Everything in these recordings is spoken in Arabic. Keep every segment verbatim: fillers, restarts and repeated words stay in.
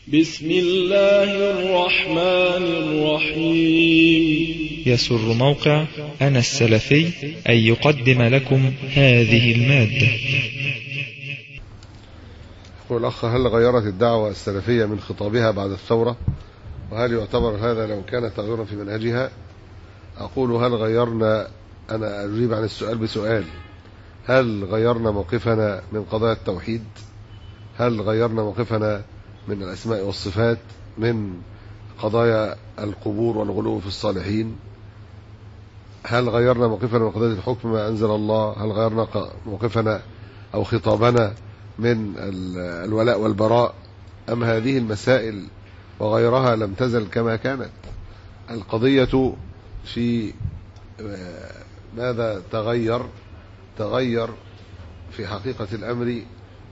بسم الله الرحمن الرحيم. يسر موقع أنا السلفي أن يقدم لكم هذه المادة. يقول الأخ: هل غيرت الدعوة السلفية من خطابها بعد الثورة؟ وهل يعتبر هذا لو كان تغيرا في منهجها؟ أقول: هل غيرنا؟ أنا أجيب عن السؤال بسؤال: هل غيرنا موقفنا من قضايا التوحيد؟ هل غيرنا موقفنا من الأسماء والصفات؟ من قضايا القبور والغلو في الصالحين؟ هل غيرنا موقفنا من قضايا الحكم ما أنزل الله؟ هل غيرنا موقفنا أو خطابنا من الولاء والبراء؟ أم هذه المسائل وغيرها لم تزل كما كانت؟ القضية في ماذا تغير؟ تغير في حقيقة الأمر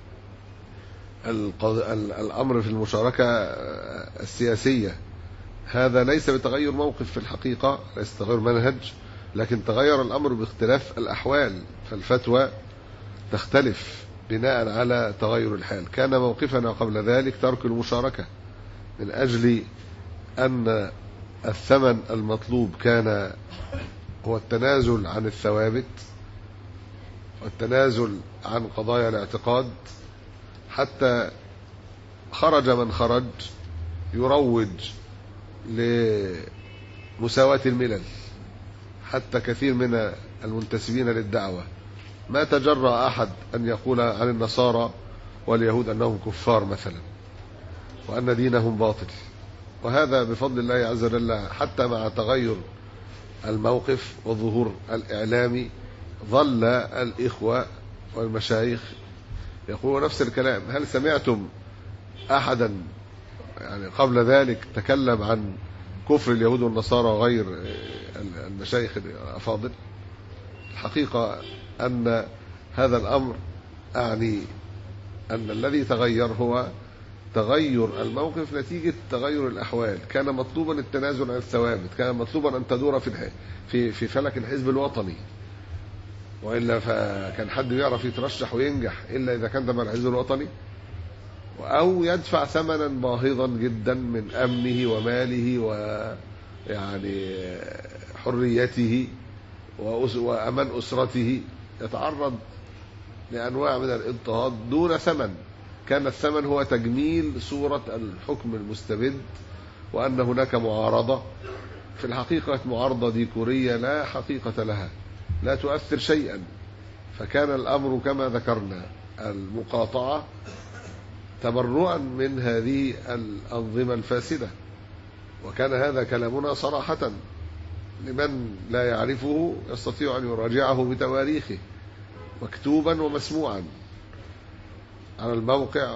الأمر في المشاركة السياسية. هذا ليس بتغير موقف في الحقيقة، ليس تغير منهج، لكن تغير الأمر باختلاف الأحوال، فالفتوى تختلف بناء على تغير الحال. كان موقفنا قبل ذلك ترك المشاركة من أجل أن الثمن المطلوب كان هو التنازل عن الثوابت والتنازل عن قضايا الاعتقاد، حتى خرج من خرج يروج لمساواة الملل. حتى كثير من المنتسبين للدعوة ما تجرأ أحد أن يقول عن النصارى واليهود أنهم كفار مثلا، وأن دينهم باطل. وهذا بفضل الله عز وجل حتى مع تغير الموقف والظهور الإعلامي ظل الإخوة والمشايخ يقولوا نفس الكلام. هل سمعتم أحدا يعني قبل ذلك تكلم عن كفر اليهود والنصارى غير المشايخ الأفاضل؟ الحقيقة أن هذا الأمر أعني أن الذي تغير هو تغير الموقف نتيجة تغير الأحوال. كان مطلوبا التنازل عن الثوابت، كان مطلوبا أن تدور في في في فلك الحزب الوطني، وإلا فكان حد يعرف يترشح وينجح إلا إذا كان تبع الحزب الوطني، أو يدفع ثمنا باهظا جدا من أمنه وماله ويعني حريته وأمان أسرته، يتعرض لأنواع من الاضطهاد دون ثمن. كان الثمن هو تجميل صورة الحكم المستبد، وأن هناك معارضة في الحقيقة معارضة ديكورية لا حقيقة لها، لا تؤثر شيئا. فكان الأمر كما ذكرنا المقاطعة تبرؤا من هذه الأنظمة الفاسدة. وكان هذا كلامنا صراحة، لمن لا يعرفه يستطيع أن يراجعه بتواريخه مكتوبا ومسموعا على الموقع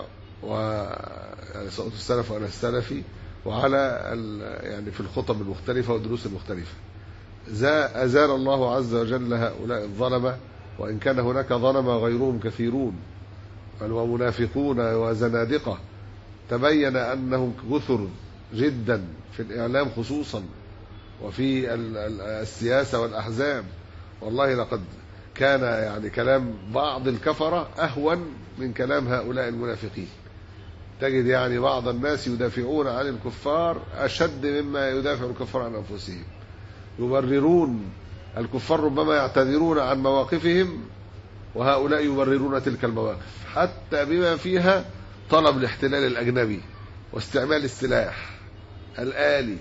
وصوت السلف وأنا السلفي، وعلى يعني في الخطب المختلفة والدروس المختلفة. أزال الله عز وجل هؤلاء الظلمة، وإن كان هناك ظلمة غيرهم كثيرون بل ومنافقون وزنادقة تبين أنهم كثر جدا في الإعلام خصوصا وفي السياسة والأحزاب. والله لقد كان يعني كلام بعض الكفرة أهون من كلام هؤلاء المنافقين. تجد يعني بعض الناس يدافعون عن الكفار أشد مما يدافع الكفار عن أنفسهم، يبررون الكفار، ربما يعتذرون عن مواقفهم وهؤلاء يبررون تلك المواقف حتى بما فيها طلب الاحتلال الأجنبي واستعمال السلاح الآلي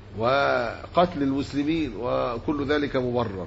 وقتل المسلمين، وكل ذلك مبرر،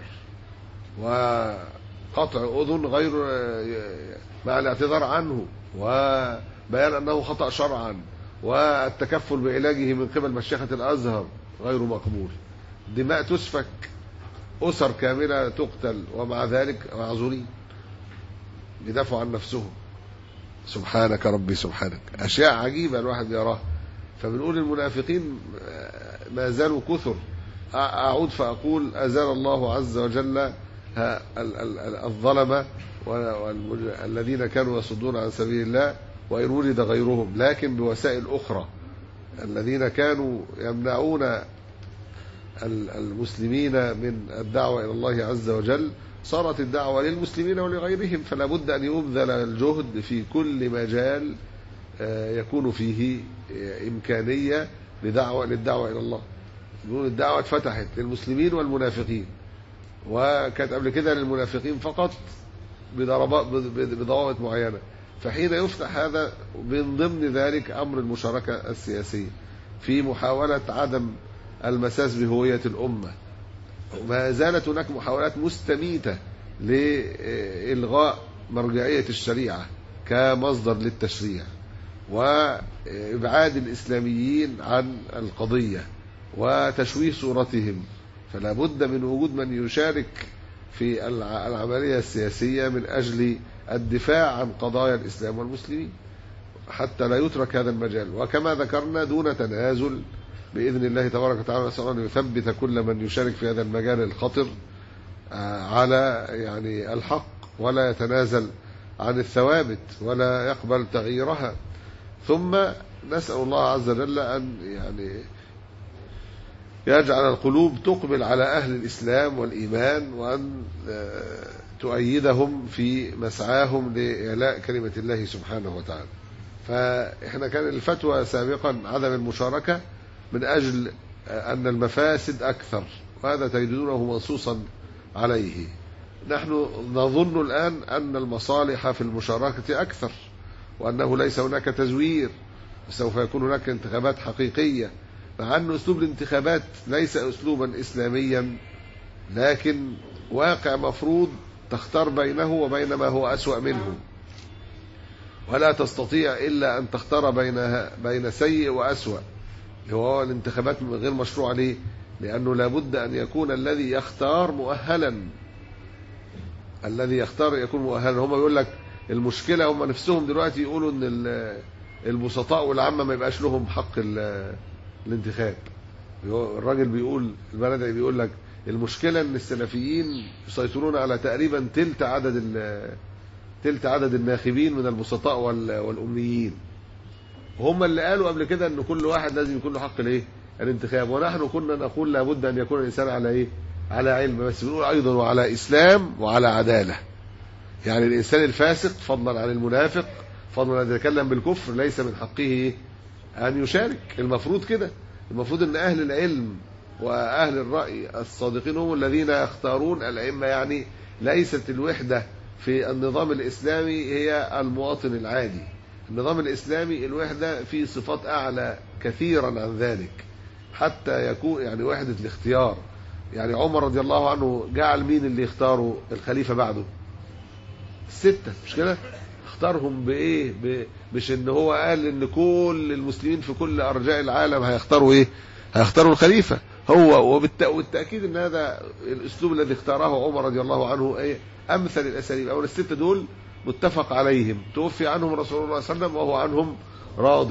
وقطع أذن غير مع الاعتذار عنه وبيان أنه خطأ شرعا، والتكفل بعلاجه من قبل مشيخة الأزهر غير مقبول. دماء تسفك، أسر كاملة تقتل، ومع ذلك معذورين يدافعوا عن نفسهم. سبحانك ربي سبحانك، أشياء عجيبة الواحد يراها. فبنقول المنافقين ما زالوا كثر. أعود فأقول: أزال الله عز وجل الظلمة والذين كانوا يصدون عن سبيل الله، وإن وجد غيرهم لكن بوسائل أخرى. الذين كانوا يمنعون المسلمين من الدعوة إلى الله عز وجل صارت الدعوة للمسلمين ولغيرهم. فلا بد أن يبذل الجهد في كل مجال يكون فيه إمكانية لدعوة للدعوة إلى الله. يقول الدعوة اتفتحت للمسلمين والمنافقين، وكانت قبل كده للمنافقين فقط بضربات بضوابط معينة، فحين يفتح هذا من ضمن ذلك أمر المشاركة السياسية في محاولة عدم المساس بهوية الأمة. ما زالت هناك محاولات مستميتة لإلغاء مرجعية الشريعة كمصدر للتشريع وإبعاد الإسلاميين عن القضية وتشويه صورتهم. فلا بد من وجود من يشارك في العملية السياسية من أجل الدفاع عن قضايا الإسلام والمسلمين حتى لا يترك هذا المجال. وكما ذكرنا دون تنازل بإذن الله تبارك وتعالى، نسأل أن يثبت كل من يشارك في هذا المجال الخطر على يعني الحق، ولا يتنازل عن الثوابت ولا يقبل تغييرها. ثم نسأل الله عز وجل أن يعني يجعل القلوب تقبل على أهل الإسلام والإيمان، وأن تؤيدهم في مسعاهم لإعلاء كلمة الله سبحانه وتعالى. فإحنا كان الفتوى سابقا عدم المشاركة من أجل أن المفاسد أكثر، وهذا تجدونه منصوصا عليه. نحن نظن الآن أن المصالح في المشاركة أكثر، وأنه ليس هناك تزوير، سوف يكون هناك انتخابات حقيقية، مع أن أسلوب الانتخابات ليس أسلوبا إسلاميا، لكن واقع مفروض تختار بينه وبين ما هو أسوأ منه، ولا تستطيع إلا أن تختار بينها بين سيء وأسوأ. هو الانتخابات غير مشروع ليه؟ لأنه لابد أن يكون الذي يختار مؤهلا، الذي يختار يكون مؤهلا. هم يقول لك المشكلة هم نفسهم دلوقتي يقولوا أن البسطاء والعامة ما يبقاش لهم حق الانتخاب. الراجل بيقول البلدي بيقول لك المشكلة أن السلفيين يسيطرون على تقريبا تلت عدد تلت عدد الناخبين من البسطاء والأمنيين، هم اللي قالوا قبل كده أن كل واحد لازم يكون له حق الايه الانتخاب. ونحن كنا نقول لابد أن يكون الإنسان على إيه على علم، بس بنقول أيضا وعلى إسلام وعلى عدالة. يعني الإنسان الفاسق فضلا عن المنافق فضلا عن يتكلم بالكفر ليس من حقه أن يشارك. المفروض كده، المفروض أن أهل العلم وأهل الرأي الصادقين هم الذين يختارون الأئمة. يعني ليست الوحدة في النظام الإسلامي هي المواطن العادي، النظام الإسلامي الوحدة في صفات أعلى كثيرا عن ذلك، حتى يكون يعني وحدة الاختيار. يعني عمر رضي الله عنه جعل مين اللي يختاروا الخليفة بعده؟ الستة، مش كده؟ اختارهم بإيه؟ مش إن هو قال إن كل المسلمين في كل أرجاء العالم هيختاروا إيه؟ هيختاروا الخليفة هو. وبالتأكيد إن هذا الأسلوب الذي اختاره عمر رضي الله عنه إيه؟ أمثل الأساليب. أول الستة دول متفق عليهم، توفي عنهم رسول الله صلى الله عليه وسلم وهو عنهم راض،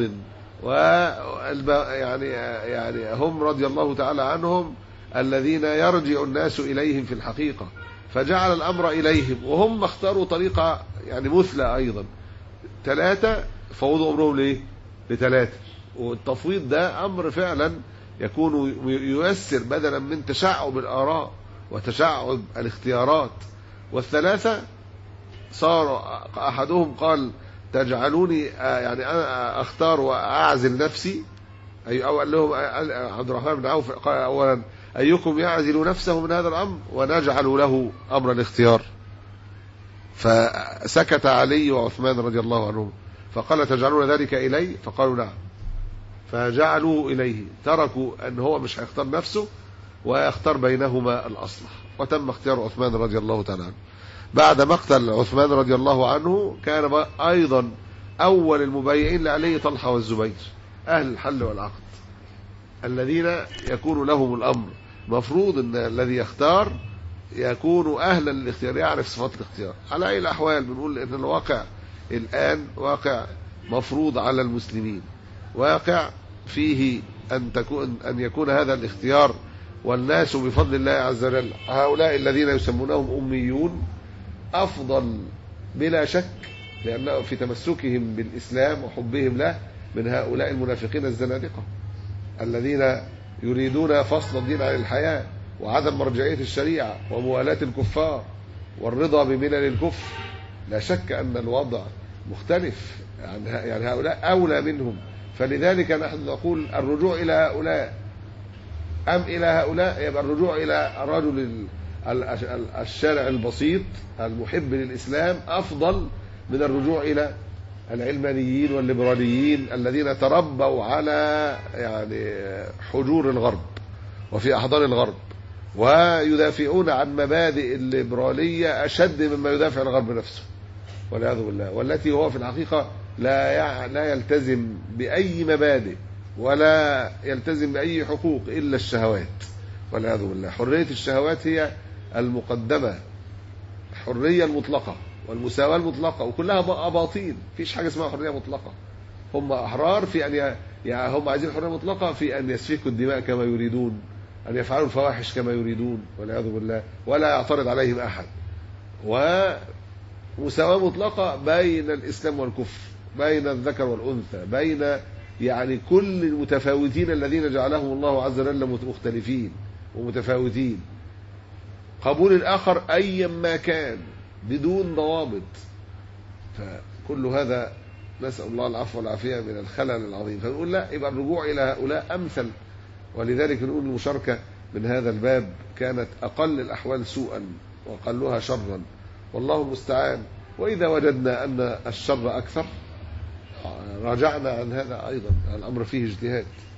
والب يعني يعني هم رضي الله تعالى عنهم الذين يرجع الناس إليهم في الحقيقة، فجعل الأمر إليهم، وهم اختاروا طريقة يعني مثلى أيضا. ثلاثة فوضوا أمرهم ليه؟ لثلاثة. والتفويض ده أمر فعلا يكون ييسر بدلا من تشعب الآراء وتشعب الاختيارات. والثلاثة صار أحدهم قال تجعلوني يعني أنا أختار وأعزل نفسي، أي أو قال لهم عبد الرحمن بن عوف قال أولا أيكم يعزل نفسه من هذا الأمر ونجعل له أمر الاختيار. فسكت علي وعثمان رضي الله عنهم، فقال تجعلون ذلك إلي؟ فقالوا نعم، فجعلوه إليه، تركوا أن هو مش هيختار نفسه ويختار بينهما الأصلح، وتم اختيار عثمان رضي الله تعالى عنه. بعد مقتل عثمان رضي الله عنه كان أيضا أول المبايعين لعلي طلحة والزبير، أهل الحل والعقد الذين يكون لهم الأمر. مفروض أن الذي يختار يكون أهلا للاختيار، يعرف صفات الاختيار. على أي الأحوال بنقول أن الواقع الآن واقع مفروض على المسلمين، واقع فيه أن تكون أن يكون هذا الاختيار، والناس بفضل الله عز وجل هؤلاء الذين يسمونهم أميون أفضل بلا شك، لأنه في تمسكهم بالإسلام وحبهم له من هؤلاء المنافقين الزنادقة الذين يريدون فصل الدين عن الحياة وعدم مرجعية الشريعة وموالاة الكفار والرضا بملل الكفر. لا شك أن الوضع مختلف، يعني هؤلاء أولى منهم فلذلك نحن نقول الرجوع إلى هؤلاء أم إلى هؤلاء، يبقى الرجوع إلى رجل الشارع البسيط المحب للإسلام أفضل من الرجوع إلى العلمانيين والليبراليين الذين تربوا على يعني حجور الغرب وفي أحضان الغرب، ويدافعون عن مبادئ الليبرالية أشد مما يدافع الغرب نفسه والعياذ بالله، والتي هو في الحقيقة لا لا يلتزم بأي مبادئ ولا يلتزم بأي حقوق إلا الشهوات والعياذ بالله. حرية الشهوات هي المقدمة، الحرية المطلقة والمساواة المطلقة، وكلها أباطيل، مفيش حاجة اسمها حرية مطلقة. هم أحرار في أن يعني هم عايزين حرية مطلقة في أن يسفكوا الدماء كما يريدون، أن يفعلوا الفواحش كما يريدون والعياذ بالله، ولا يعترض عليهم أحد. ومساواة مطلقة بين الإسلام والكفر، بين الذكر والأنثى، بين يعني كل المتفاوتين الذين جعلهم الله عز وجل مختلفين ومتفاوتين. قبول الآخر أيا ما كان بدون ضوابط. فكل هذا نسأل الله العفو والعافية من الخلل العظيم. فنقول لا، يبقى الرجوع إلى هؤلاء أمثل. ولذلك نقول المشاركة من هذا الباب كانت أقل الأحوال سوءا وأقلها شرا، والله المستعان. وإذا وجدنا أن الشر أكثر رجعنا عن هذا أيضا، الأمر فيه اجتهاد.